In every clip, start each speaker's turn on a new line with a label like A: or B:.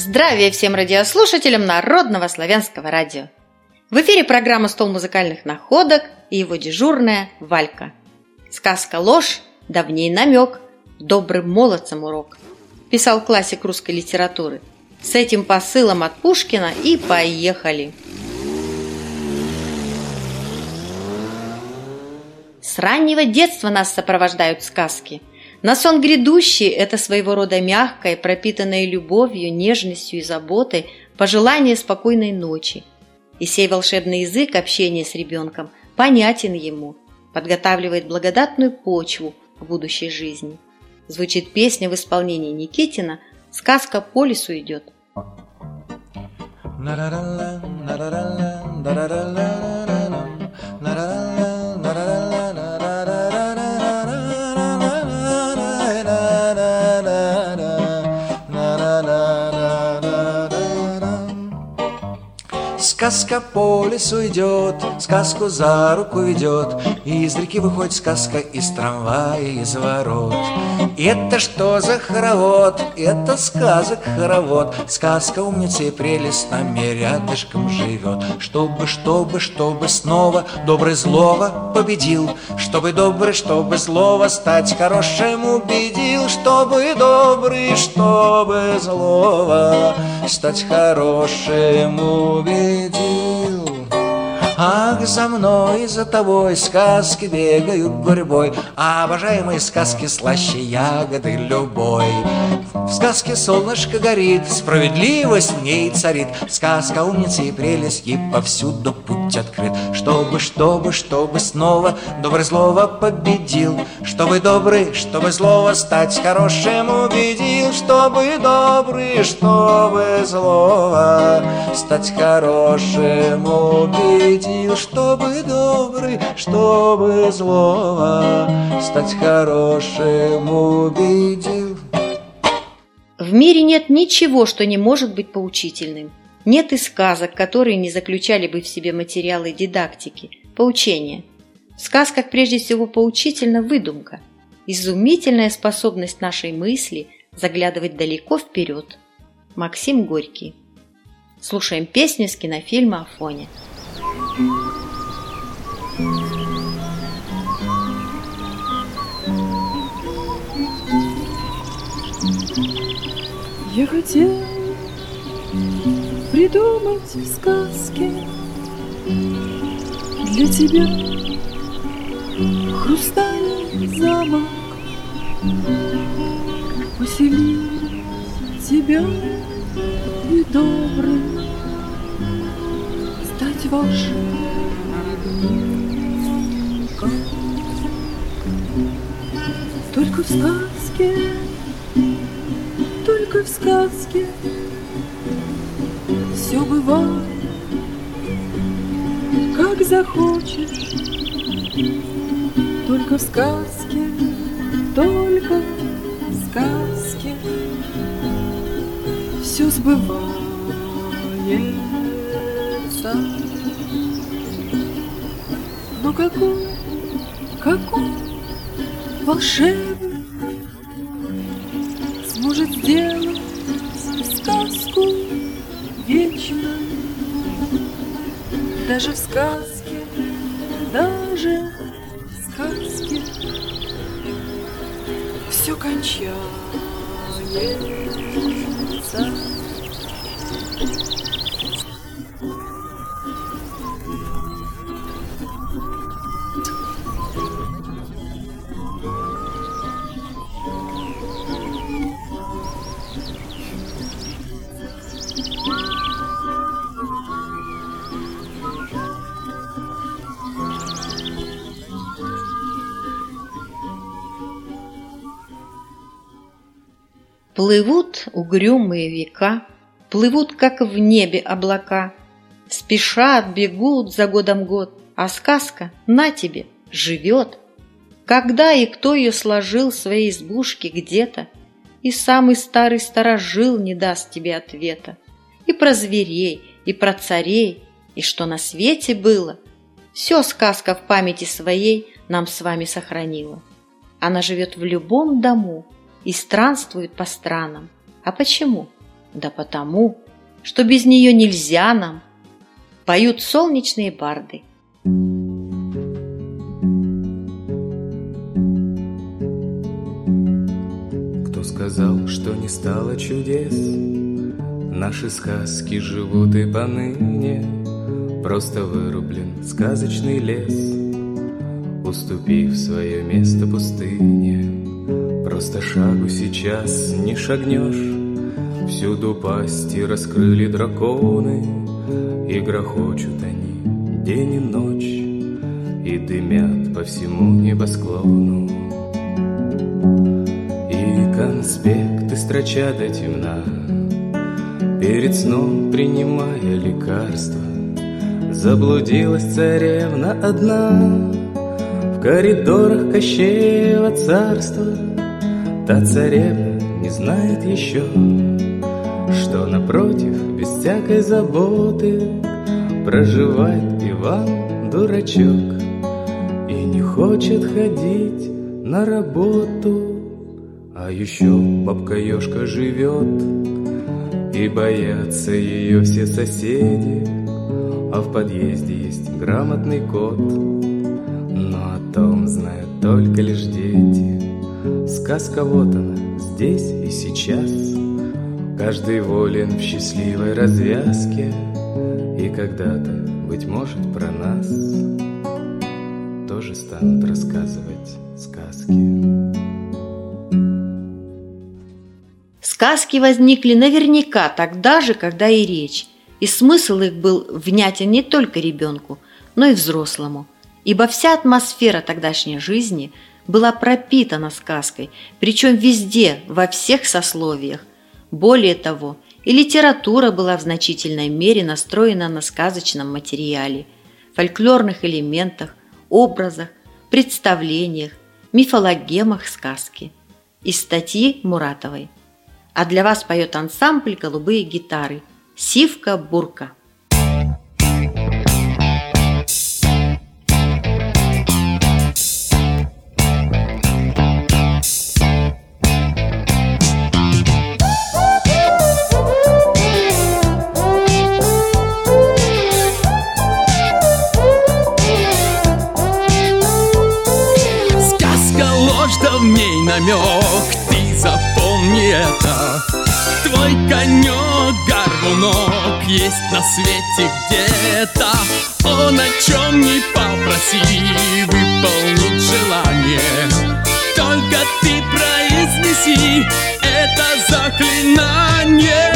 A: Здравия всем радиослушателям Народного славянского радио. В эфире программа «Стол музыкальных находок» и его дежурная Валька. Сказка «Ложь», давней намек, добрым молодцам урок. Писал классик русской литературы. С этим посылом от Пушкина и поехали. С раннего детства нас сопровождают сказки. На сон грядущий – это своего рода мягкое, пропитанное любовью, нежностью и заботой пожелание спокойной ночи. И сей волшебный язык общения с ребенком понятен ему, подготавливает благодатную почву к будущей жизни. Звучит песня в исполнении Никитина «Сказка по лесу идет».
B: Сказка по лесу идет, сказку за руку ведет, и из реки выходит сказка, из трамвая, из ворот. Это что за хоровод? Это сказок хоровод. Сказка умница и прелесть с нами рядышком живет. Чтобы снова добрый злого победил, чтобы добрый, чтобы злого стать хорошим убедил, чтобы добрый, чтобы злого стать хорошим убедил. Ах, за мной, за тобой сказки бегают гурьбой, а обожаемые сказки слаще ягоды любой. В сказке солнышко горит, справедливость в ней царит, сказка умница и прелесть, ей повсюду путь открыт. Чтобы снова добрый злого победил, чтобы добрый, чтобы злого стать хорошим убедил, чтобы добрый, чтобы злого стать хорошим убедил. Чтобы добрый, чтобы злого стать хорошим убедил.
A: В мире нет ничего, что не может быть поучительным. Нет и сказок, которые не заключали бы в себе материалы дидактики, поучения. В сказках прежде всего поучительна выдумка, изумительная способность нашей мысли заглядывать далеко вперед. Максим Горький. Слушаем песню из кинофильма «Афоня».
C: Я хотел придумать сказки для тебя, хрустальный замок, поселить тебя и добрым стать волшебником. Только в сказке все бывает, как захочешь. Только в сказке все сбывается. Но какой волшебник сможет сделать сказку вечной? Даже в сказке все кончается.
A: Плывут угрюмые века, плывут, как в небе облака, спешат, бегут за годом год, а сказка, на тебе, живет. Когда и кто ее сложил в своей избушке где-то, и самый старый старожил не даст тебе ответа. И про зверей, и про царей, и что на свете было, все сказка в памяти своей нам с вами сохранила. Она живет в любом дому и странствует по странам. А почему? Да потому, что без нее нельзя нам, поют солнечные барды.
D: Кто сказал, что не стало чудес? Наши сказки живут и поныне. Просто вырублен сказочный лес, уступив свое место пустыне. Просто шагу сейчас не шагнешь, всюду пасти раскрыли драконы, и грохочут они день и ночь, и дымят по всему небосклону. И конспекты строчат до темна, перед сном принимая лекарства. Заблудилась царевна одна в коридорах Кощеева царства. Та царевна не знает еще, что напротив, без всякой заботы, проживает Иван дурачок и не хочет ходить на работу. А еще бабка-ежка живет, и боятся ее все соседи, а в подъезде есть грамотный кот, но о том знают только лишь дети. Сказка вот она, здесь и сейчас, каждый волен в счастливой развязке, и когда-то, быть может, про нас тоже станут рассказывать сказки.
A: Сказки возникли наверняка тогда же, когда и речь, и смысл их был внятен не только ребенку, но и взрослому, ибо вся атмосфера тогдашней жизни была пропитана сказкой, причем везде, во всех сословиях. Более того, и литература была в значительной мере настроена на сказочном материале, фольклорных элементах, образах, представлениях, мифологемах сказки. Из статьи Муратовой. А для вас поет ансамбль «Голубые гитары» «Сивка-бурка».
E: Сказка ложь, да в ней намек, ты запомни это. Твой конек-горбунок есть на свете где-то. Он о чем не попроси, выполнить желание. Только ты произнеси это заклинание.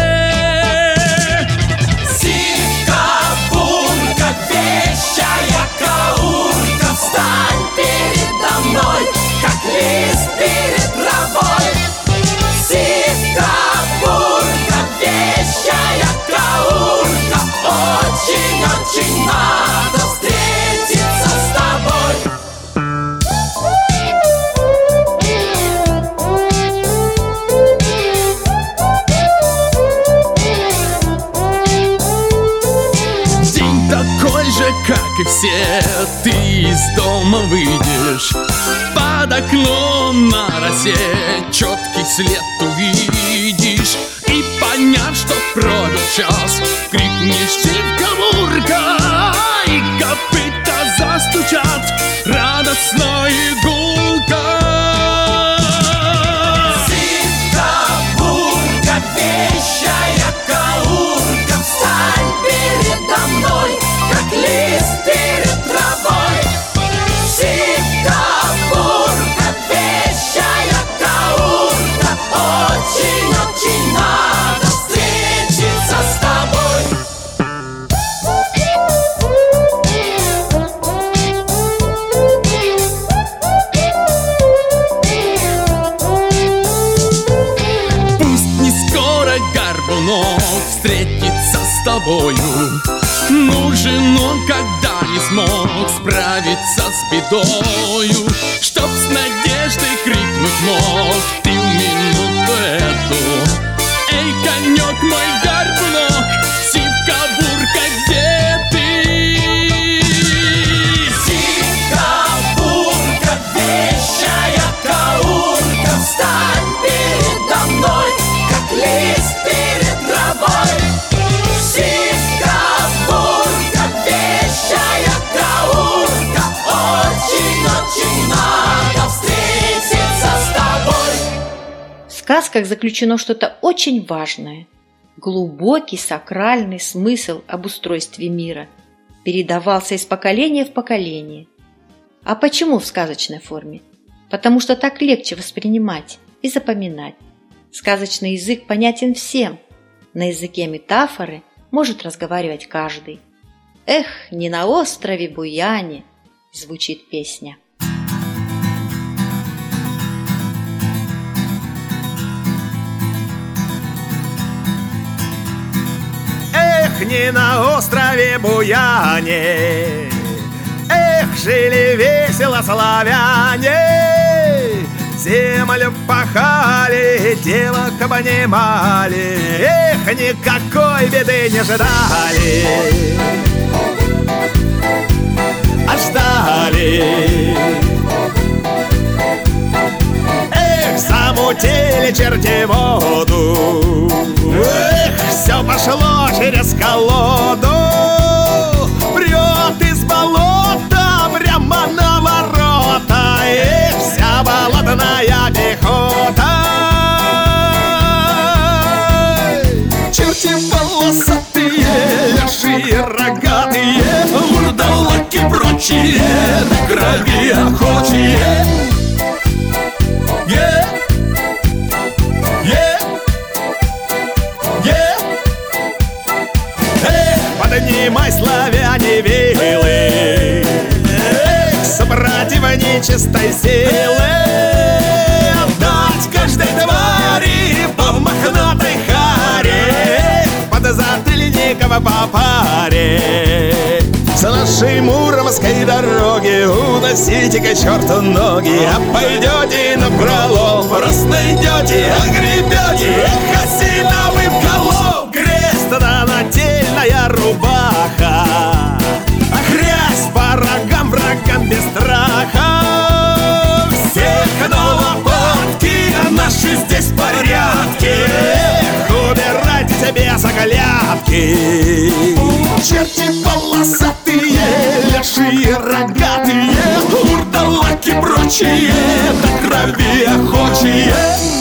F: Сивка-бурка, вещая каурка, встань передо мной, как лист перед травой. Сивка-бурка, вещая каурка, очень-очень надо встретиться с тобой.
E: День такой же, как и все, ты из дома выйдешь, под окном на росе четкий след увидишь, и поняв, что пробил час, крикнешь: «Сивка-бурка!» и копыта застучат радостно и гулко.
F: Сивка-бурка, вещая каурка, встань передо мной, как лист перед травой. Сивка-бурка, вещая каурка, очень-очень надо встретиться с тобой.
E: Пусть не скоро горбунок встретится с тобою, нужен он, когда не смог справиться с бедою, чтоб с надеждой крикнуть мог ты в минуту эту: «Эй, конек мой, горбунок, сивка-бурка, где ты?»
F: Сивка-бурка, вещая каурка, встань передо мной, как лист перед
A: сказках заключено что-то очень важное. Глубокий сакральный смысл об устройстве мира передавался из поколения в поколение. А почему в сказочной форме? Потому что так легче воспринимать и запоминать. Сказочный язык понятен всем. На языке метафоры может разговаривать каждый. «Эх, не на острове Буяне!» звучит песня.
G: Эх, не на острове Буяне, эх, жили весело славяне, землю пахали, девок обнимали, эх, никакой беды не ждали, а ждали. Эх, замутили черти воду, эх, все пошло через колоду, прет из болота прямо на ворота, эх, вся болотная пехота. Черти волосатые, лешие рогатые, вурдалаки прочие, на крови охочие. Поднимай, славяне, вилы, эх, собратьев нечистой силы, отдать каждой твари по мохнатой харе, под затыльников по паре. С нашей муромской дороги уносите-ка черту ноги, а пойдете напролом, просто идете, огребете, эх, осиновым колом. Крест да нательная рубаха, а грязь по рогам врагам без страха. Всех на лопатки, наши здесь порядки, эх, убирайте себе с оглядки. Черти полосатые, лешие рогатые, вурдалаки прочие, до крови охочие.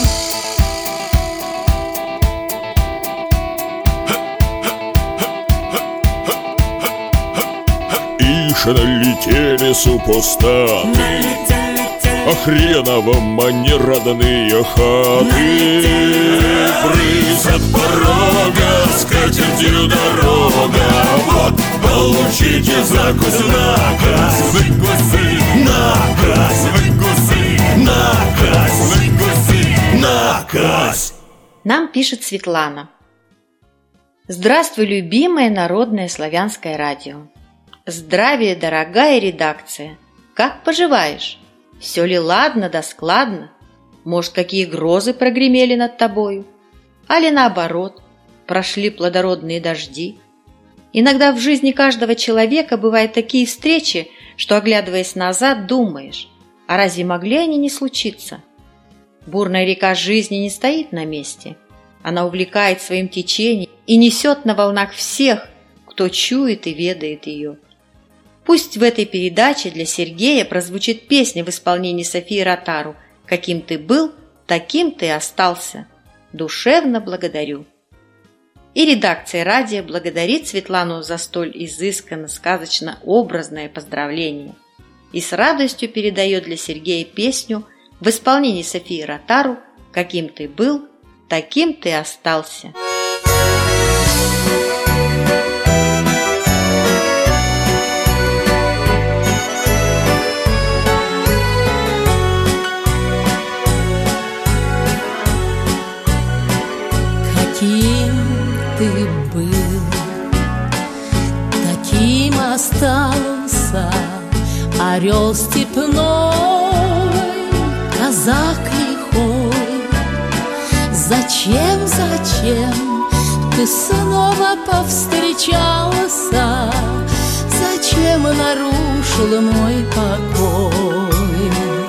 G: Налетели супостаты, а хреновом они родные хаты. Брысь от порога, скатертью дорога, вот получите закус, наказ, выкусы, наказ, выкусы, наказ, выкусы, наказ.
A: Нам пишет Светлана. Здравствуй, любимое народное славянское радио. Здравия, дорогая редакция! Как поживаешь? Все ли ладно да складно? Может, какие грозы прогремели над тобою? Али наоборот, прошли плодородные дожди? Иногда в жизни каждого человека бывают такие встречи, что, оглядываясь назад, думаешь, а разве могли они не случиться? Бурная река жизни не стоит на месте. Она увлекает своим течением и несет на волнах всех, кто чует и ведает ее. Пусть в этой передаче для Сергея прозвучит песня в исполнении Софии Ротару «Каким ты был, таким ты и остался». Душевно благодарю. И редакция радио благодарит Светлану за столь изысканно сказочно-образное поздравление и с радостью передает для Сергея песню в исполнении Софии Ротару «Каким ты был, таким ты и остался».
H: Каким ты был, таким остался, орел степной, казак лихой. Зачем ты снова повстречался? Зачем нарушил мой покой?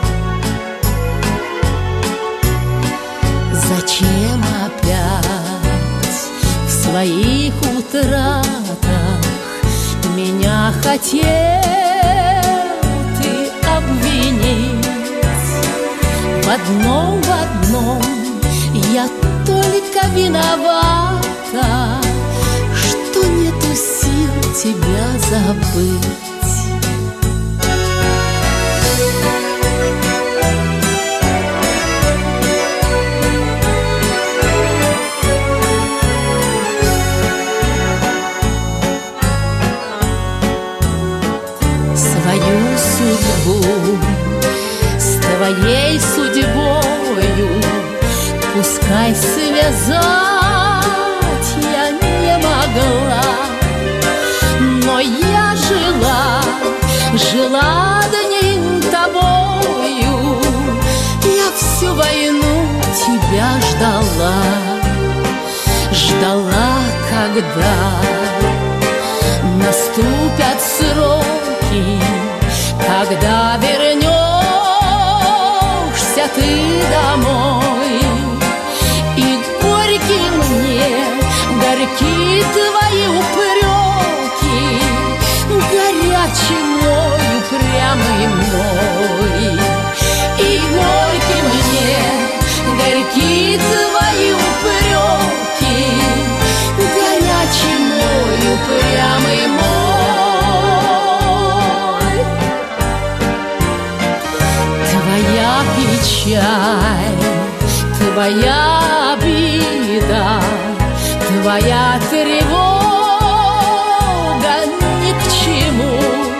H: Зачем опять в своих утратах меня хотел ты обвинить? В одном Я только виновата, что нету сил тебя забыть. Свою судьбу с твоей судьбою пускай связать я не могла, но я жила одним тобою. Я всю войну тебя ждала, когда наступят сроки, когда вернешься ты домой. И горьки мне, горьки твои упреки, горячий мой, упрямый мой. И горьки мне, горьки твои упреки, горячий мой, упрямый мой. Твоя печаль, твоя обида, твоя тревога ни к чему.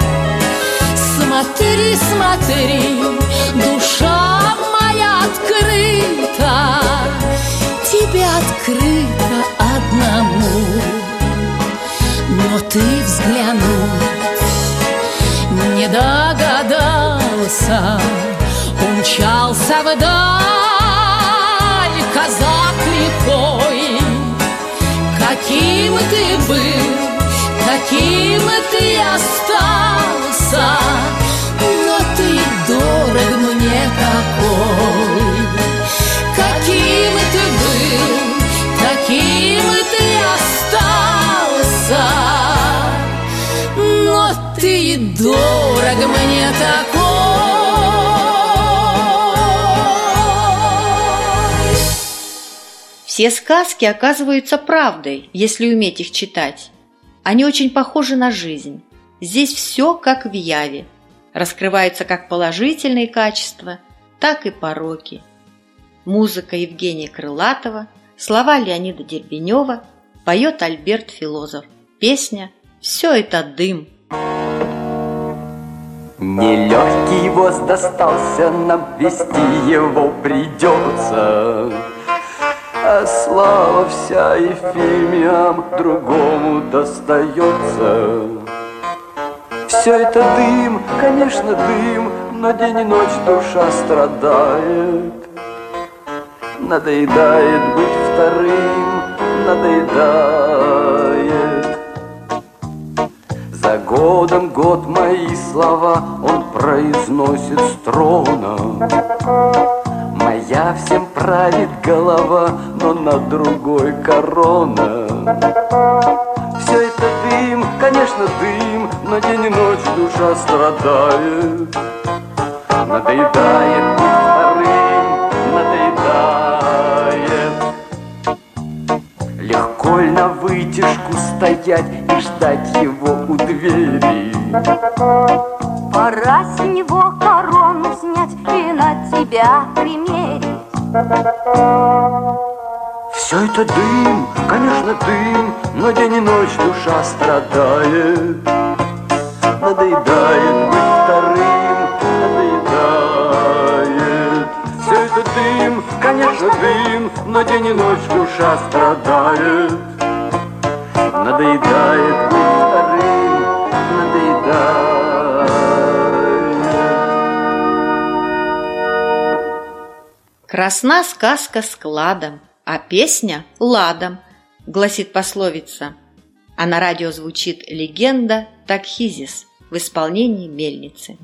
H: Смотри, смотри, душа моя открыта, тебе открыто одному. Но ты взглянуть не догадался, умчался вдаль казак лихой. Каким ты был, каким ты остался, но ты дорог мне такой. Каким ты был, каким ты остался, но ты дорог мне такой.
A: Все сказки оказываются правдой, если уметь их читать. Они очень похожи на жизнь. Здесь все как в яве. Раскрываются как положительные качества, так и пороки. Музыка Евгения Крылатова, слова Леонида Дербенева, поет Альберт Филозов. Песня «Все это дым».
I: Нелегкий воз достался нам, вести его придется. А слава вся Ефимиям другому достается. Все это дым, конечно, дым, но день и ночь душа страдает. Надоедает быть вторым, надоедает. За годом год мои слова он произносит с трона. Моя всем правит голова, но на другой корона. Все это дым, конечно, дым, но день и ночь душа страдает. Надоедает быть вторым, надоедает. Легко ли на вытяжку стоять и ждать его у двери?
J: Пора с него корону снять и на тебя примерить.
I: Все это дым, конечно, дым, но день и ночь душа страдает. Надоедает быть вторым, надоедает. Все это дым, конечно, дым, но день и ночь душа страдает. Надоедает быть вторым, надоедает.
A: «Красна сказка складом, а песня ладом», гласит пословица. А на радио звучит легенда «Такхизис» в исполнении Мельницы.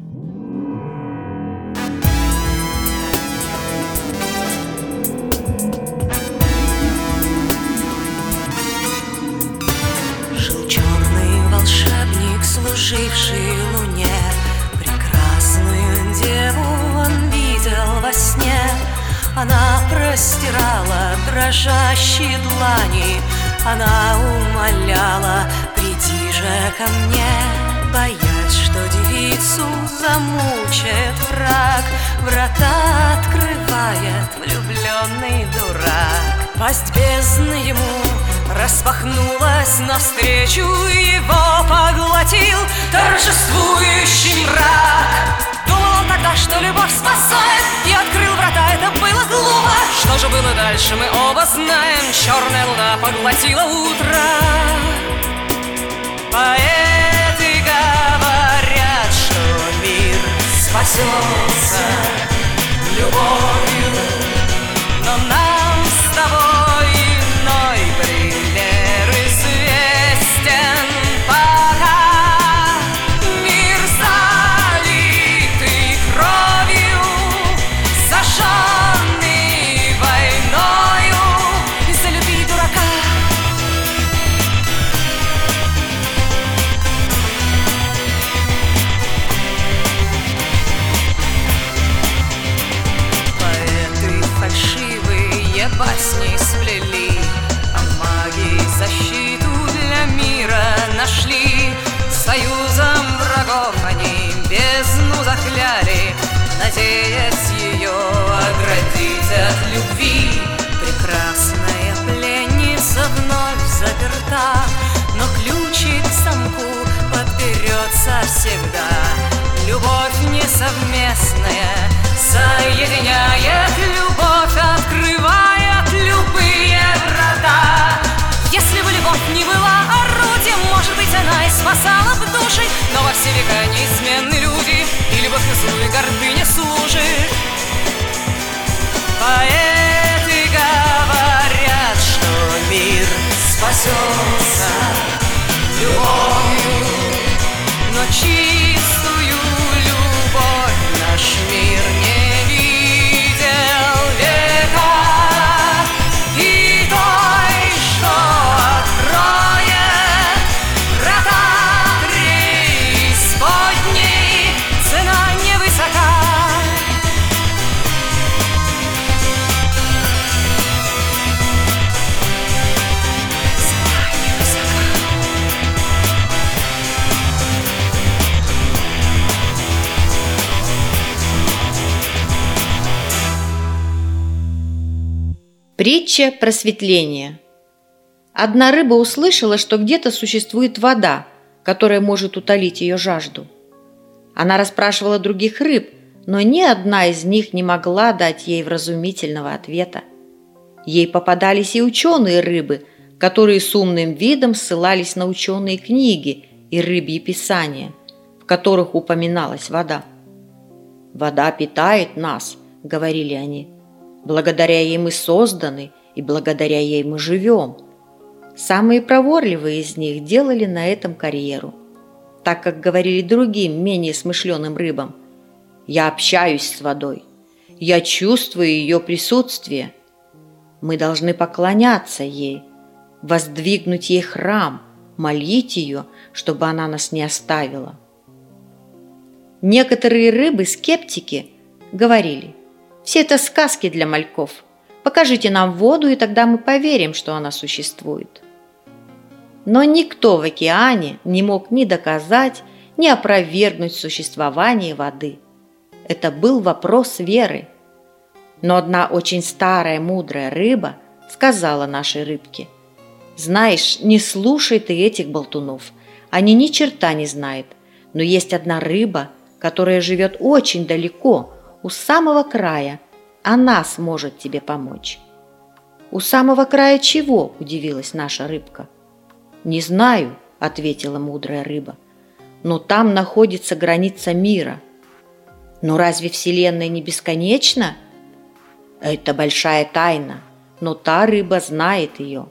K: Жил черный волшебник, служивший луне. Прекрасную деву он видел во сне. Она простирала дрожащие длани, она умоляла: приди же ко мне, боясь, что девицу замучает враг. Врата открывает влюбленный дурак. Пасть бездны ему распахнулась навстречу, его поглотил торжествующий мрак. Думал он тогда, что любовь спасает, и открыл врата, это было глупо. Что же было дальше, мы оба знаем. Черная луна поглотила утро. Поэты говорят, что мир спасется любовью, но нам с тобой иной пример известен. Пока мир залитый кровью, сожженный войною, залюби дурака. Поэты фальшивые басни сплели, а маги защиту для мира нашли. Союзом врагов они бездну закляли, надеясь ее оградить от любви. Прекрасная пленница вновь заперта, но ключик к замку подберется всегда. Любовь несовместная соединяет, любовь открывает любые врата. Если бы любовь не была орудием, может быть, она и спасала бы души, но во все века неизменны люди, и любовь на злую гордыне служит. Поэты говорят, что мир спасется любовью, но чистую любовь наш мир не видел века. И той, что откроет врата преисподней, цена невысока.
A: Притча просветления. Одна рыба услышала, что где-то существует вода, которая может утолить ее жажду. Она расспрашивала других рыб, но ни одна из них не могла дать ей вразумительного ответа. Ей попадались и ученые рыбы, которые с умным видом ссылались на ученые книги и рыбьи писания, в которых упоминалась вода. «Вода питает нас», — говорили они. «Благодаря ей мы созданы, и благодаря ей мы живем». Самые проворливые из них делали на этом карьеру, так как говорили другим, менее смышленым рыбам: «Я общаюсь с водой, я чувствую ее присутствие. Мы должны поклоняться ей, воздвигнуть ей храм, молить ее, чтобы она нас не оставила». Некоторые рыбы-скептики говорили: «Все это сказки для мальков. Покажите нам воду, и тогда мы поверим, что она существует». Но никто в океане не мог ни доказать, ни опровергнуть существование воды. Это был вопрос веры. Но одна очень старая мудрая рыба сказала нашей рыбке: «Знаешь, не слушай ты этих болтунов, они ни черта не знают, но есть одна рыба, которая живет очень далеко, у самого края, она сможет тебе помочь». «У самого края чего?» – удивилась наша рыбка. «Не знаю», – ответила мудрая рыба, – «но там находится граница мира». «Но разве Вселенная не бесконечна?» «Это большая тайна, но та рыба знает ее».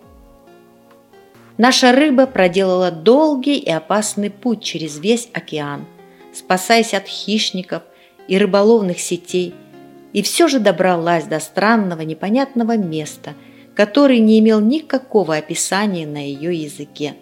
A: Наша рыба проделала долгий и опасный путь через весь океан, спасаясь от хищников и рыболовных сетей, и все же добралась до странного непонятного места, который не имел никакого описания на ее языке.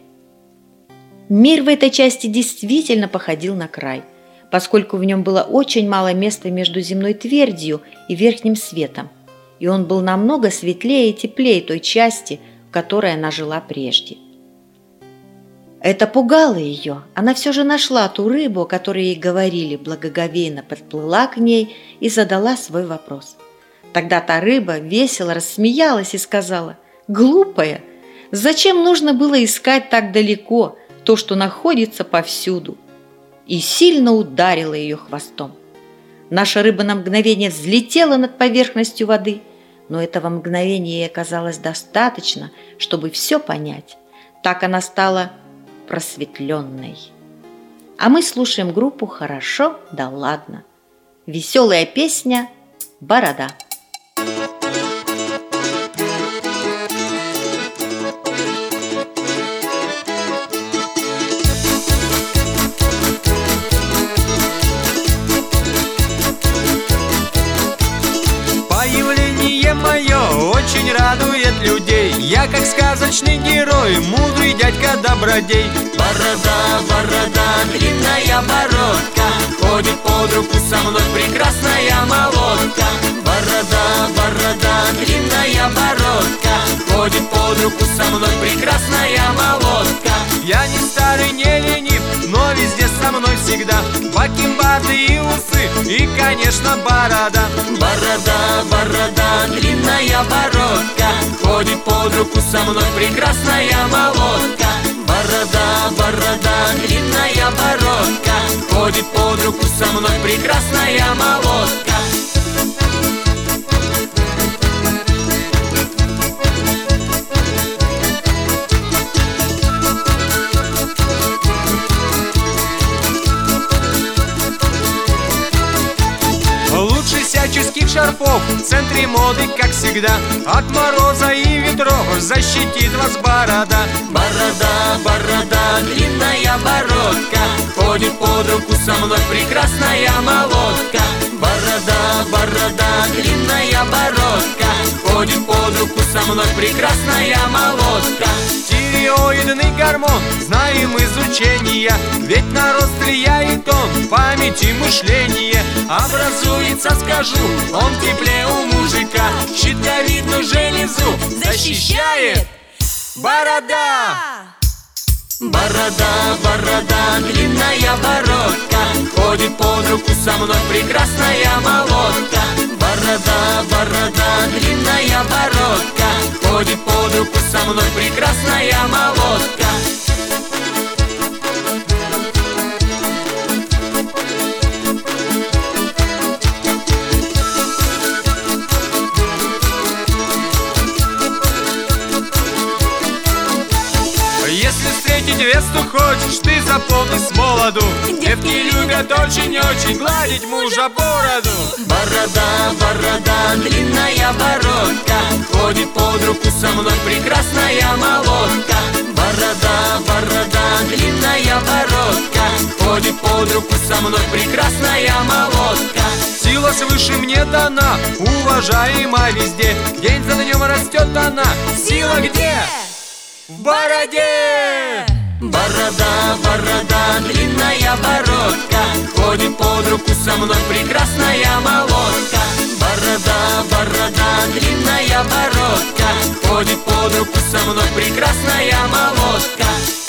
A: Мир в этой части действительно походил на край, поскольку в нем было очень мало места между земной твердью и верхним светом, и он был намного светлее и теплее той части, в которой она жила прежде. Это пугало ее. Она все же нашла ту рыбу, о которой ей говорили, благоговейно подплыла к ней и задала свой вопрос. Тогда та рыба весело рассмеялась и сказала: «Глупая, зачем нужно было искать так далеко то, что находится повсюду?» И сильно ударила ее хвостом. Наша рыба на мгновение взлетела над поверхностью воды, но этого мгновения ей оказалось достаточно, чтобы все понять. Так она стала просветленной. А мы слушаем группу «Хорошо, да ладно». Веселая песня «Борода».
L: Появление мое очень радует людей. Я как сказочный герой, мудрый дядька-добродей.
F: Борода, борода, длинная бородка, ходит под руку со мной прекрасная молодка. Борода, борода, длинная бородка, ходит под руку со мной прекрасная молодка.
L: Я не старый, не ленив, но везде со мной всегда бакенбарды и усы, и, конечно, борода.
F: Борода, борода, длинная бородка, ходит под руку со мной прекрасная молодка. Борода, борода, длинная бородка, ходит под руку со мной прекрасная молодка.
L: Лучше всяческих шарфов в центре моды, как всегда, от мороза и ветров защитит вас борода.
F: Борода, борода, длинная бородка, ходит под руку со мной прекрасная молодка. Борода, борода, длинная бородка, ходит под руку со мной прекрасная молодка.
L: Тиреоидный гормон знаем из учения, ведь на рост влияет он, память и мышление.
F: Образуется, скажу, он в тепле у мужика, щитовидную железу защищает борода. Борода, борода, длинная бородка, ходит под руку со мной прекрасная молодка. Борода, борода, длинная бородка, ходит под руку со мной прекрасная молодка.
L: Если встретить Весту хочешь, ты запомни с молоду, девки любят очень-очень гладить мужа бороду.
F: Борода, борода, длинная бородка, ходит под руку со мной прекрасная молодка. Борода, борода, длинная бородка, ходит под руку со мной прекрасная молодка.
L: Сила свыше мне дана, уважаема везде, день за днем растет она. Сила где? В бороде!
F: Борода, борода, длинная бородка, ходит под руку со мной прекрасная молодка. Борода, борода, длинная бородка, ходит под руку со мной прекрасная молодка.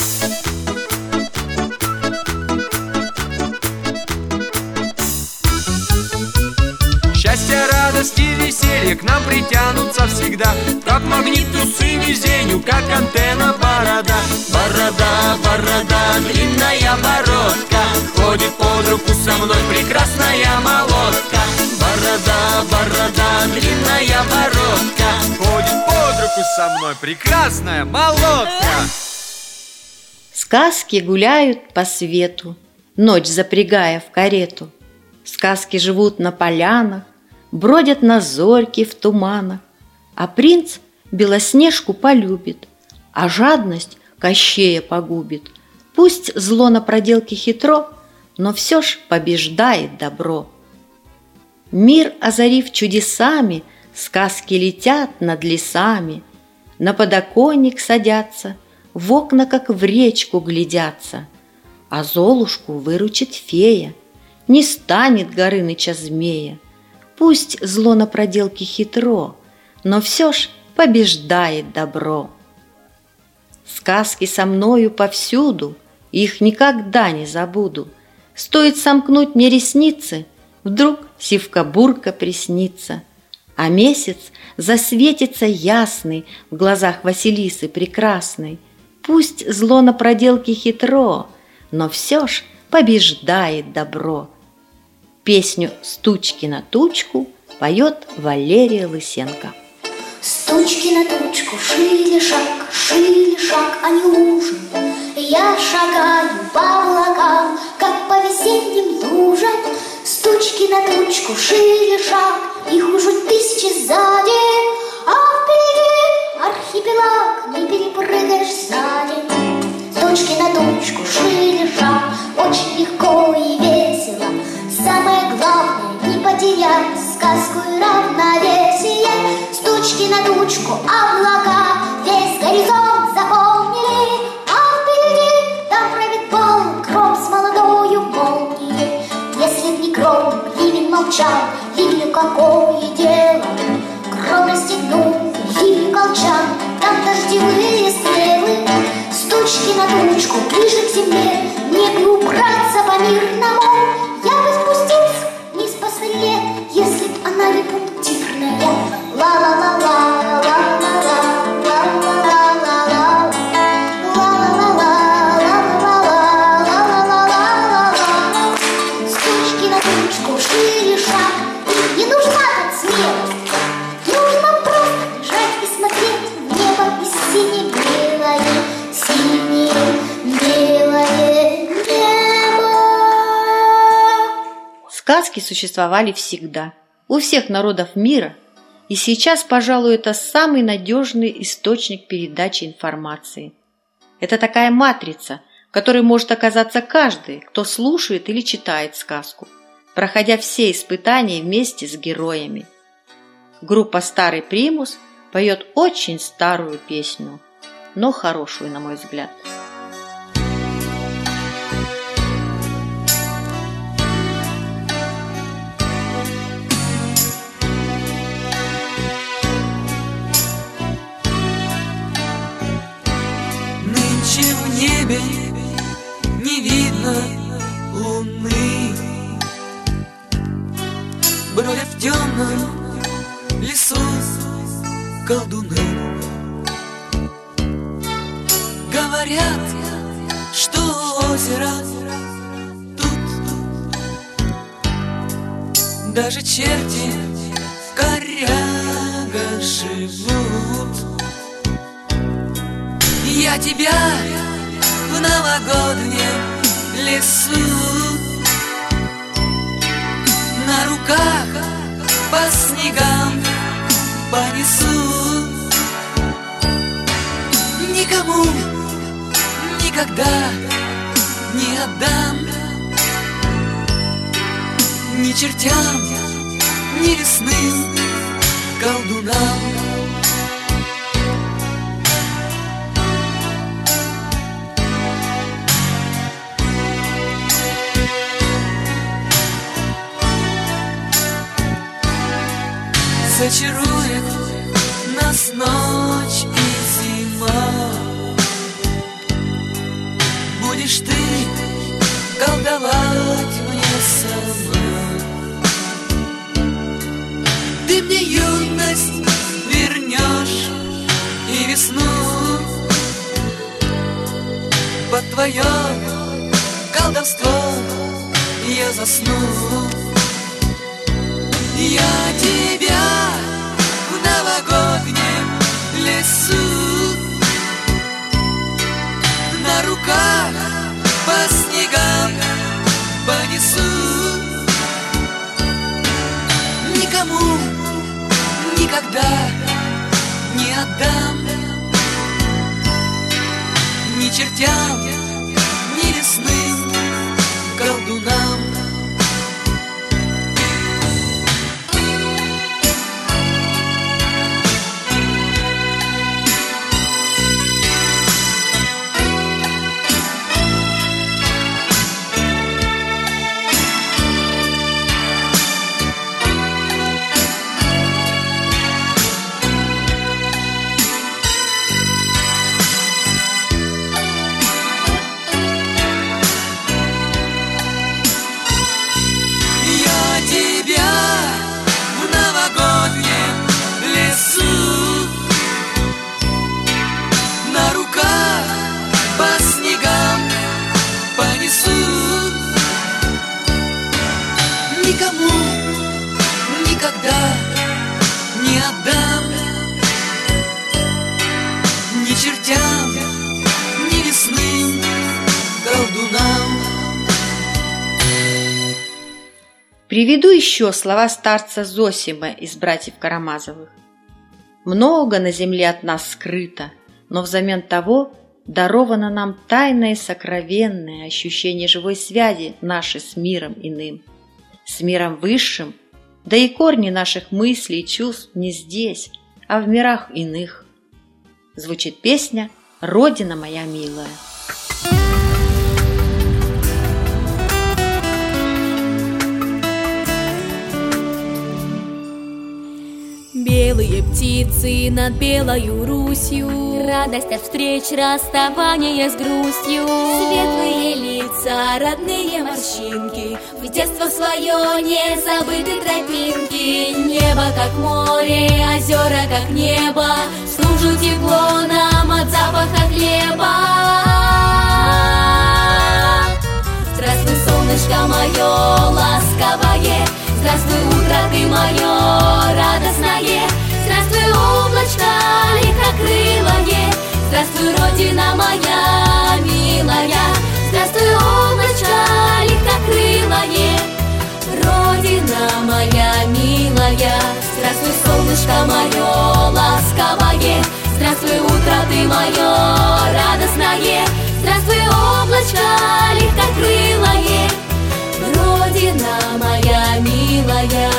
L: Счастье, радость и веселье к нам притянутся всегда, как магнит усы везенью, как антенна борода.
F: Борода, борода, длинная бородка, ходит под руку со мной прекрасная молодка. Борода, борода, длинная бородка,
L: ходит под руку со мной прекрасная молодка.
A: Сказки гуляют по свету, ночь запрягая в карету. Сказки живут на полянах, бродят на зорьке в туманах. А принц Белоснежку полюбит, а жадность Кощея погубит. Пусть зло на проделке хитро, но все ж побеждает добро. Мир озарив чудесами, сказки летят над лесами, на подоконник садятся, в окна, как в речку, глядятся. А Золушку выручит фея, не станет Горыныча змея. Пусть зло на проделке хитро, но все ж побеждает добро. Сказки со мною повсюду, их никогда не забуду. Стоит сомкнуть мне ресницы, вдруг сивка-бурка приснится, а месяц засветится ясный в глазах Василисы прекрасной. Пусть зло на проделке хитро, но все ж побеждает добро. Песню «Стучки на тучку» поет Валерия Лысенко.
M: Стучки на тучку, шили шаг, а не ужин. Я шагаю по облакам, как по весенним лужам. Стучки на тучку, шили шаг, их уже тысячи сзади, а впереди архипелаг, не перепрыгаешь сзади. Стучки на тучку, шили шаг, очень легко и весело. Самое главное — не потерять сказку и равновесие. Стучки на тучку, облака весь горизонт заполнили, а впереди там правит бал, гром с молодою молнией. Если б не гром, ливень молчал, ливню какое дело. Гром расстегнул, ливень колчан, там дождевые стрелы. Стучки на тучку, ближе к земле, не убраться по-мирному. Я бы спустился вниз по стреле, если б она не пунктирная. Ла-ла-ла-ла, ла-ла-ла, ла-ла-ла-ла, ла-ла-ла-ла. Стучки на тучку, шире шаг, не нужна тут смелость. Нужно просто лежать и смотреть в небо и сине-белое, сине-белое небо.
A: Сказки существовали всегда, у всех народов мира, и сейчас, пожалуй, это самый надежный источник передачи информации. Это такая матрица, в которой может оказаться каждый, кто слушает или читает сказку, проходя все испытания вместе с героями. Группа «Старый примус» поет очень старую песню, но хорошую, на мой взгляд.
F: Нынче в небе не видно луны, бродят в темном лесу колдуны. Говорят, что озеро тут даже черти в корягах живут. Я тебя в новогоднем лесу на руках по снегам понесу. Никому никогда не отдам, ни чертям, ни лесным колдунам. Зачарует нас ночь и зима, будешь ты колдовать мне сама. Ты мне юность вернешь и весну, под твое колдовство я засну. Я тебя в новогоднем лесу на руках по снегам понесу. Никому никогда не отдам, ни чертям, ни лесным колдунам.
A: Приведу еще слова старца Зосима из братьев Карамазовых. «Много на земле от нас скрыто, но взамен того даровано нам тайное и сокровенное ощущение живой связи нашей с миром иным, с миром высшим, да и корни наших мыслей и чувств не здесь, а в мирах иных». Звучит песня «Родина моя милая».
N: Белые птицы над белою Русью, радость от встреч, расставания с грустью. Светлые лица, родные морщинки, в детство свое не забыты тропинки. Небо как море, озера как небо, служу тепло нам от запаха хлеба. Здравствуй, солнышко мое ласковое, здравствуй, утро ты мое радостное, здравствуй, облачко легкокрылое, здравствуй, Родина моя милая, здравствуй, облачко легкокрылое, Родина моя милая, здравствуй, солнышко мое ласковое, здравствуй, утро ты мое радостное, здравствуй, облачко легкокрылое, Родина моя милая.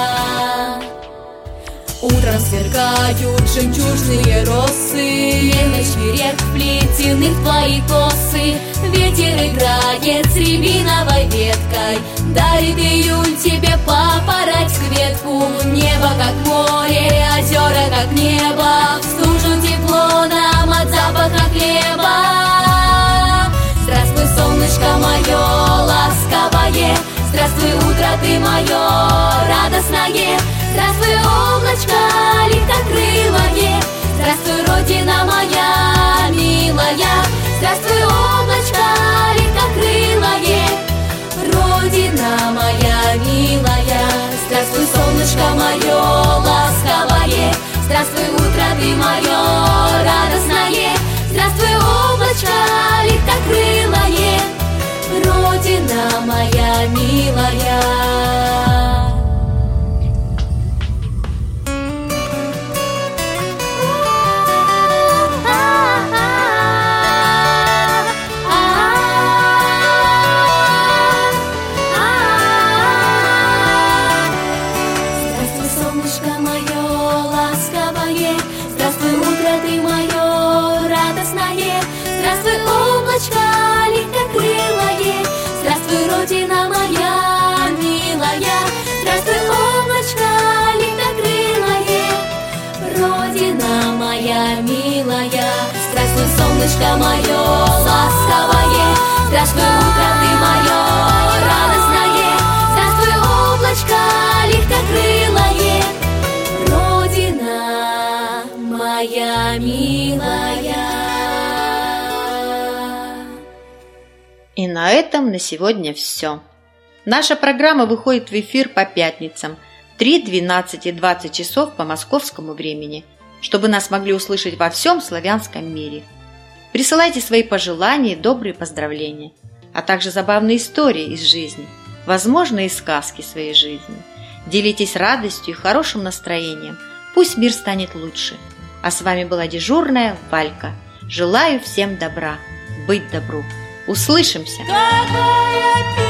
N: Утром сверкают жемчужные росы, мелочь вверх вплетены в твои косы. Ветер играет с рябиновой веткой, дарит июль тебе попороть кветку. Небо как море, озера как небо, в стужу тепло нам от запаха хлеба. Здравствуй, солнышко мое ласковое, здравствуй, утро ты мое радостное, здравствуй, облачко легкокрылое, здравствуй, Родина моя милая, здравствуй, облачко легкокрылое, Родина моя милая, здравствуй, солнышко мое ласковое, здравствуй, утро ты мое радостное, здравствуй, облачко легкокрылое, Родина моя милая. Солнышко мое ласковое, здравствуй, утро ты мое радостное, здравствуй, облачко легкокрылое, Родина моя милая.
A: И на этом на сегодня все. Наша программа выходит в эфир по пятницам 3, 12 и 20 часов по московскому времени, чтобы нас могли услышать во всем славянском мире. Присылайте свои пожелания и добрые поздравления, а также забавные истории из жизни, возможно, и сказки своей жизни. Делитесь радостью и хорошим настроением, пусть мир станет лучше. А с вами была дежурная Валька. Желаю всем добра, быть добру. Услышимся!
N: Какая